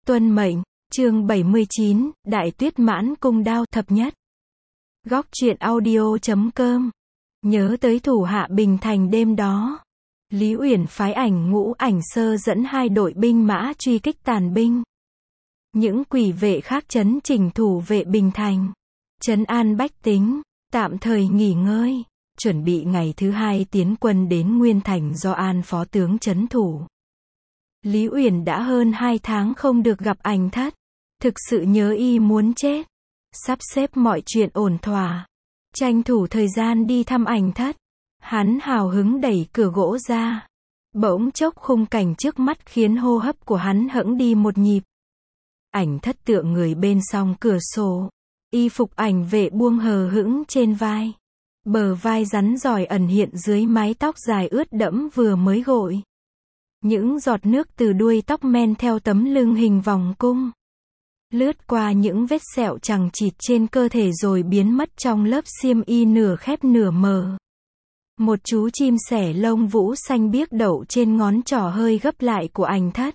Tuân mệnh, chương 79, Đại Tuyết Mãn Cung Đao thập nhất. Góc truyện audio.com. Nhớ tới thủ hạ Bình Thành đêm đó. Lý Uyển phái Ảnh Ngũ Ảnh Sơ dẫn hai đội binh mã truy kích tàn binh. Những quỷ vệ khác trấn chỉnh thủ vệ Bình Thành. Trấn an bách tính, tạm thời nghỉ ngơi, chuẩn bị ngày thứ hai tiến quân đến Nguyên Thành do An phó tướng trấn thủ. Lý Uyển đã hơn 2 tháng không được gặp Ảnh Thất. Thực sự nhớ y muốn chết. Sắp xếp mọi chuyện ổn thỏa. Tranh thủ thời gian đi thăm Ảnh Thất. Hắn hào hứng đẩy cửa gỗ ra. Bỗng chốc khung cảnh trước mắt khiến hô hấp của hắn hẫng đi một nhịp. Ảnh Thất tựa người bên song cửa sổ. Y phục ảnh vệ buông hờ hững trên vai. Bờ vai rắn giỏi ẩn hiện dưới mái tóc dài ướt đẫm vừa mới gội. Những giọt nước từ đuôi tóc men theo tấm lưng hình vòng cung. Lướt qua những vết sẹo chằng chịt trên cơ thể rồi biến mất trong lớp xiêm y nửa khép nửa mở. Một chú chim sẻ lông vũ xanh biếc đậu trên ngón trỏ hơi gấp lại của Ảnh Thất.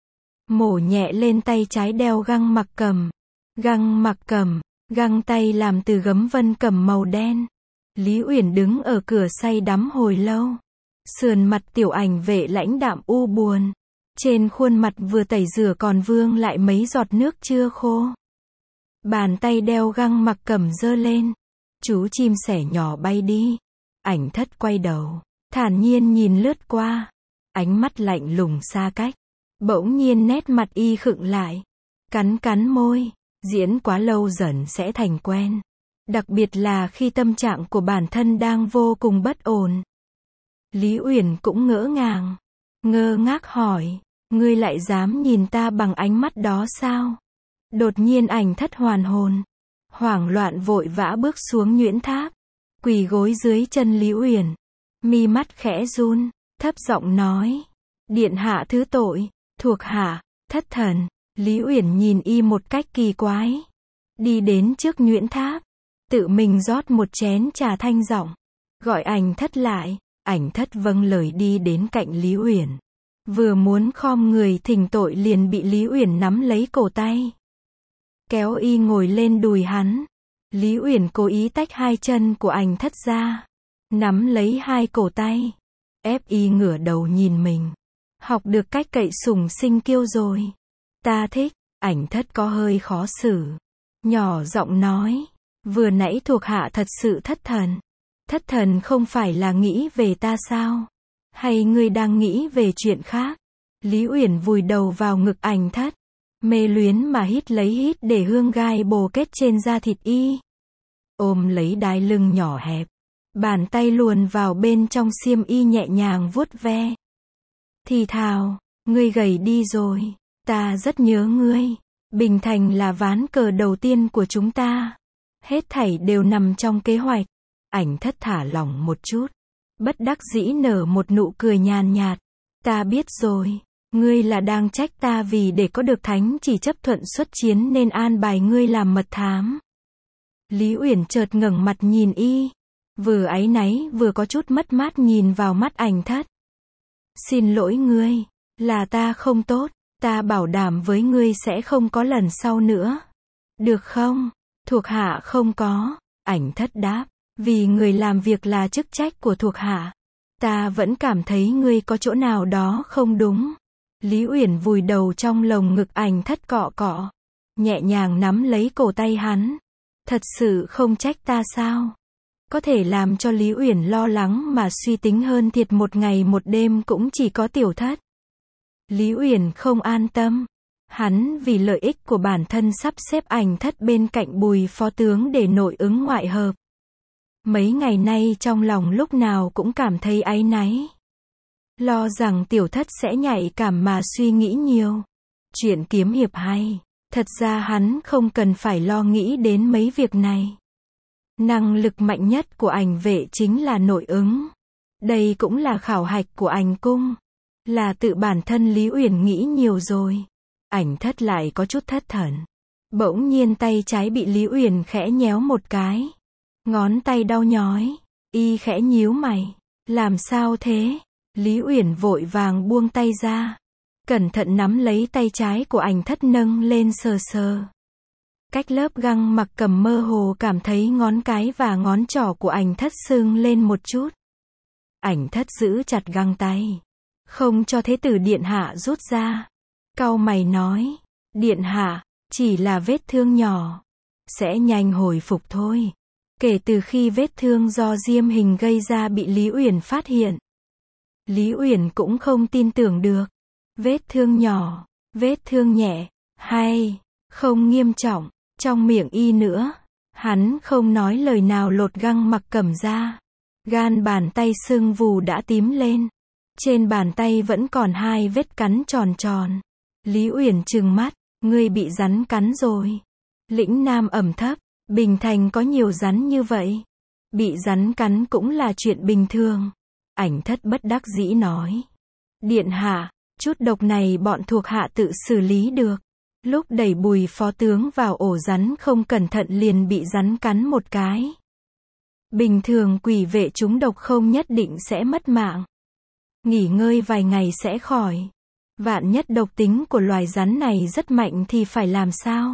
Mổ nhẹ lên tay trái đeo găng mặc cầm. Găng mặc cầm, găng tay làm từ gấm vân cẩm màu đen. Lý Uyển đứng ở cửa say đắm hồi lâu. Sườn mặt tiểu ảnh vệ lãnh đạm u buồn. Trên khuôn mặt vừa tẩy rửa còn vương lại mấy giọt nước chưa khô. Bàn tay đeo găng mặc cẩm giơ lên. Chú chim sẻ nhỏ bay đi. Ảnh Thất quay đầu, thản nhiên nhìn lướt qua. Ánh mắt lạnh lùng xa cách. Bỗng nhiên nét mặt y khựng lại. Cắn cắn môi. Diễn quá lâu dần sẽ thành quen. Đặc biệt là khi tâm trạng của bản thân đang vô cùng bất ổn. Lý Uyển cũng ngỡ ngàng. Ngơ ngác hỏi. Ngươi lại dám nhìn ta bằng ánh mắt đó sao? Đột nhiên Ảnh Thất hoàn hồn. Hoảng loạn vội vã bước xuống nhuyễn tháp. Quỳ gối dưới chân Lý Uyển. Mi mắt khẽ run. Thấp giọng nói. Điện hạ thứ tội. Thuộc hạ, thất thần. Lý Uyển nhìn y một cách kỳ quái. Đi đến trước nhuyễn tháp. Tự mình rót một chén trà thanh giọng. Gọi Ảnh Thất lại. Ảnh Thất vâng lời đi đến cạnh Lý Uyển. Vừa muốn khom người thỉnh tội liền bị Lý Uyển nắm lấy cổ tay. Kéo y ngồi lên đùi hắn. Lý Uyển cố ý tách hai chân của Ảnh Thất ra. Nắm lấy hai cổ tay. Ép y ngửa đầu nhìn mình. Học được cách cậy sủng sinh kiêu rồi. Ta thích. Ảnh Thất có hơi khó xử. Nhỏ giọng nói. Vừa nãy thuộc hạ thật sự thất thần. Thất thần không phải là nghĩ về ta sao? Hay ngươi đang nghĩ về chuyện khác? Lý Uyển vùi đầu vào ngực Ảnh Thất. Mê luyến mà hít lấy hít để hương gai bồ kết trên da thịt y. Ôm lấy đai lưng nhỏ hẹp. Bàn tay luồn vào bên trong xiêm y nhẹ nhàng vuốt ve. Thì thào, ngươi gầy đi rồi. Ta rất nhớ ngươi. Bình Thành là ván cờ đầu tiên của chúng ta. Hết thảy đều nằm trong kế hoạch. Ảnh Thất thả lỏng một chút. Bất đắc dĩ nở một nụ cười nhàn nhạt. Ta biết rồi. Ngươi là đang trách ta vì để có được thánh chỉ chấp thuận xuất chiến nên an bài ngươi làm mật thám. Lý Uyển chợt ngẩng mặt nhìn y. Vừa áy náy vừa có chút mất mát nhìn vào mắt Ảnh Thất. Xin lỗi ngươi. Là ta không tốt. Ta bảo đảm với ngươi sẽ không có lần sau nữa. Được không? Thuộc hạ không có. Ảnh Thất đáp. Vì người làm việc là chức trách của thuộc hạ. Ta vẫn cảm thấy ngươi có chỗ nào đó không đúng. Lý Uyển vùi đầu trong lồng ngực Ảnh Thất cọ cọ. Nhẹ nhàng nắm lấy cổ tay hắn. Thật sự không trách ta sao? Có thể làm cho Lý Uyển lo lắng mà suy tính hơn thiệt một ngày một đêm cũng chỉ có Tiểu Thất. Lý Uyển không an tâm. Hắn vì lợi ích của bản thân sắp xếp Ảnh Thất bên cạnh Bùi phó tướng để nội ứng ngoại hợp. Mấy ngày nay trong lòng lúc nào cũng cảm thấy áy náy. Lo rằng Tiểu Thất sẽ nhạy cảm mà suy nghĩ nhiều. Chuyện kiếm hiệp hay. Thật ra hắn không cần phải lo nghĩ đến mấy việc này. Năng lực mạnh nhất của ảnh vệ chính là nội ứng. Đây cũng là khảo hạch của Ảnh cung. Là tự bản thân Lý Uyển nghĩ nhiều rồi. Ảnh Thất lại có chút thất thần. Bỗng nhiên tay trái bị Lý Uyển khẽ nhéo một cái. Ngón tay đau nhói. Y khẽ nhíu mày. Làm sao thế? Lý Uyển vội vàng buông tay ra. cẩn thận nắm lấy tay trái của Ảnh Thất nâng lên sờ sờ. Cách lớp găng mặc cầm mơ hồ cảm thấy ngón cái và ngón trỏ của Ảnh Thất sưng lên một chút. Ảnh Thất giữ chặt găng tay, không cho Thế tử điện hạ rút ra. Cau mày nói, điện hạ, chỉ là vết thương nhỏ, sẽ nhanh hồi phục thôi. Kể từ khi vết thương do diêm hình gây ra bị Lý Uyển phát hiện, Lý Uyển cũng không tin tưởng được. Vết thương nhỏ, vết thương nhẹ, hay không nghiêm trọng. Trong miệng y nữa, hắn không nói lời nào lột găng mặc cầm ra. Gan bàn tay sưng vù đã tím lên. Trên bàn tay vẫn còn 2 vết cắn tròn tròn. Lý Uyển trừng mắt, ngươi bị rắn cắn rồi. Lĩnh Nam ẩm thấp, Bình Thành có nhiều rắn như vậy. Bị rắn cắn cũng là chuyện bình thường. Ảnh Thất bất đắc dĩ nói. Điện hạ, chút độc này bọn thuộc hạ tự xử lý được. Lúc đẩy Bùi phó tướng vào ổ rắn không cẩn thận liền bị rắn cắn một cái. Bình thường quỷ vệ trúng độc không nhất định sẽ mất mạng. Nghỉ ngơi vài ngày sẽ khỏi. Vạn nhất độc tính của loài rắn này rất mạnh thì phải làm sao?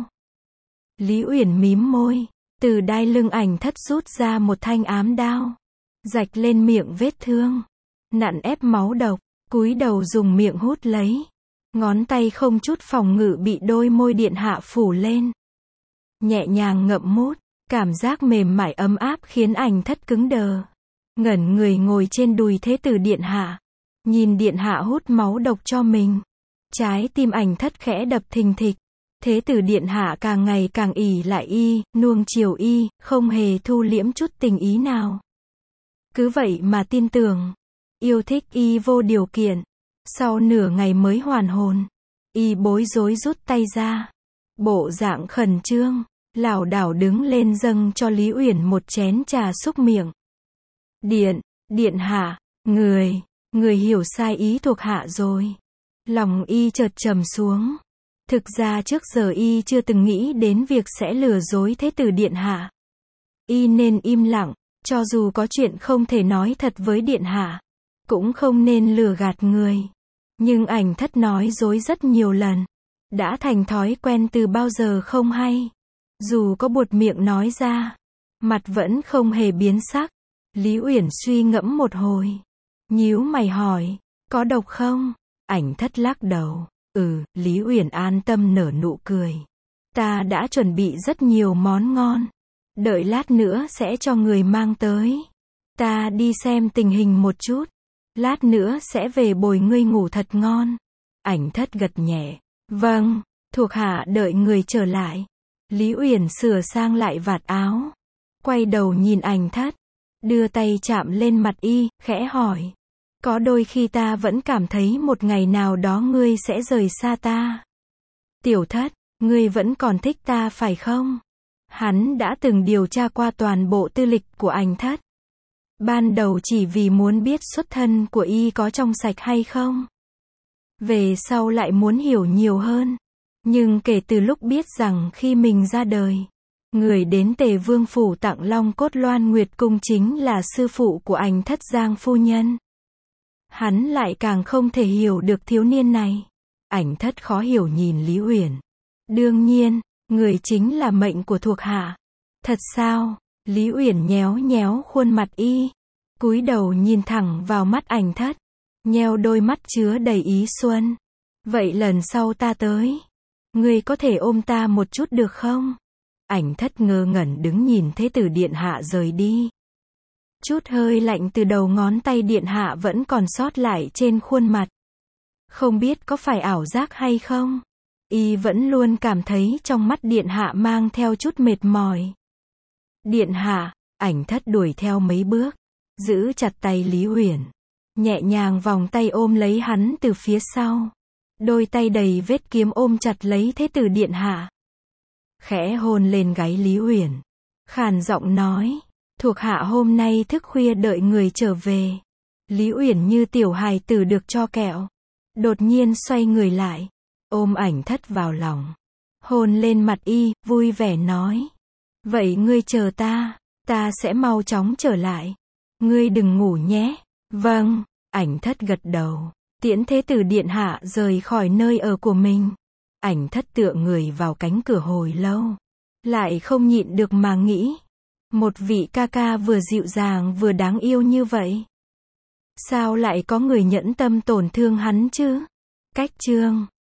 Lý Uyển mím môi, từ đai lưng Ảnh Thất rút ra một thanh ám đao, rạch lên miệng vết thương, nặn ép máu độc, cúi đầu dùng miệng hút lấy. Ngón tay không chút phòng ngự bị đôi môi điện hạ phủ lên. Nhẹ nhàng ngậm mút, cảm giác mềm mại ấm áp khiến Ảnh Thất cứng đờ. Ngẩn người ngồi trên đùi Thế tử điện hạ, nhìn điện hạ hút máu độc cho mình. Trái tim Ảnh Thất khẽ đập thình thịch. Thế tử điện hạ càng ngày càng ỷ lại y, nuông chiều y, không hề thu liễm chút tình ý nào. Cứ vậy mà tin tưởng, yêu thích y vô điều kiện. Sau nửa ngày mới hoàn hồn, y bối rối rút tay ra. Bộ dạng khẩn trương, lảo đảo đứng lên dâng cho Lý Uyển một chén trà xúc miệng. Điện hạ, người hiểu sai ý thuộc hạ rồi. Lòng y chợt trầm xuống. Thực ra trước giờ y chưa từng nghĩ đến việc sẽ lừa dối Thế tử điện hạ. Y nên im lặng, cho dù có chuyện không thể nói thật với điện hạ, cũng không nên lừa gạt người. Nhưng Ảnh Thất nói dối rất nhiều lần, đã thành thói quen từ bao giờ không hay. Dù có buột miệng nói ra, mặt vẫn không hề biến sắc. Lý Uyển suy ngẫm một hồi, nhíu mày hỏi, có độc không? Ảnh Thất lắc đầu. Lý Uyển an tâm nở nụ cười. Ta đã chuẩn bị rất nhiều món ngon. Đợi lát nữa sẽ cho người mang tới. Ta đi xem tình hình một chút. Lát nữa sẽ về bồi ngươi ngủ thật ngon. Ảnh Thất gật nhẹ. Vâng, thuộc hạ đợi người trở lại. Lý Uyển sửa sang lại vạt áo. Quay đầu nhìn Ảnh Thất. Đưa tay chạm lên mặt y, khẽ hỏi. Có đôi khi ta vẫn cảm thấy một ngày nào đó ngươi sẽ rời xa ta. Tiểu Thất, ngươi vẫn còn thích ta phải không? Hắn đã từng điều tra qua toàn bộ tư lịch của Ảnh Thất. Ban đầu chỉ vì muốn biết xuất thân của y có trong sạch hay không. Về sau lại muốn hiểu nhiều hơn. Nhưng kể từ lúc biết rằng khi mình ra đời, người đến Tề Vương phủ tặng Long Cốt Loan Nguyệt cung chính là sư phụ của Ảnh Thất Giang phu nhân. Hắn lại càng không thể hiểu được thiếu niên này. Ảnh Thất khó hiểu nhìn Lý Uyển. Đương nhiên, người chính là mệnh của thuộc hạ. Thật sao? Lý Uyển nhéo nhéo khuôn mặt y, cúi đầu nhìn thẳng vào mắt Ảnh Thất, nheo đôi mắt chứa đầy ý xuân. Vậy lần sau ta tới, ngươi có thể ôm ta một chút được không? Ảnh Thất ngơ ngẩn đứng nhìn Thế tử điện hạ rời đi. Chút hơi lạnh từ đầu ngón tay điện hạ vẫn còn sót lại trên khuôn mặt. Không biết có phải ảo giác hay không? Y vẫn luôn cảm thấy trong mắt điện hạ mang theo chút mệt mỏi. Điện hạ, Ảnh Thất đuổi theo mấy bước, giữ chặt tay Lý Uyển, nhẹ nhàng vòng tay ôm lấy hắn từ phía sau. Đôi tay đầy vết kiếm ôm chặt lấy Thế tử điện hạ. Khẽ hôn lên gáy Lý Uyển, khàn giọng nói, thuộc hạ hôm nay thức khuya đợi người trở về. Lý Uyển như tiểu hài tử được cho kẹo, đột nhiên xoay người lại, ôm Ảnh Thất vào lòng, hôn lên mặt y, vui vẻ nói, vậy ngươi chờ ta sẽ mau chóng trở lại. Ngươi đừng ngủ nhé. Vâng, Ảnh Thất gật đầu. Tiễn Thế Tử điện hạ rời khỏi nơi ở của mình. Ảnh Thất tựa người vào cánh cửa hồi lâu. Lại không nhịn được mà nghĩ. Một vị ca ca vừa dịu dàng vừa đáng yêu như vậy. Sao lại có người nhẫn tâm tổn thương hắn chứ? Cách chương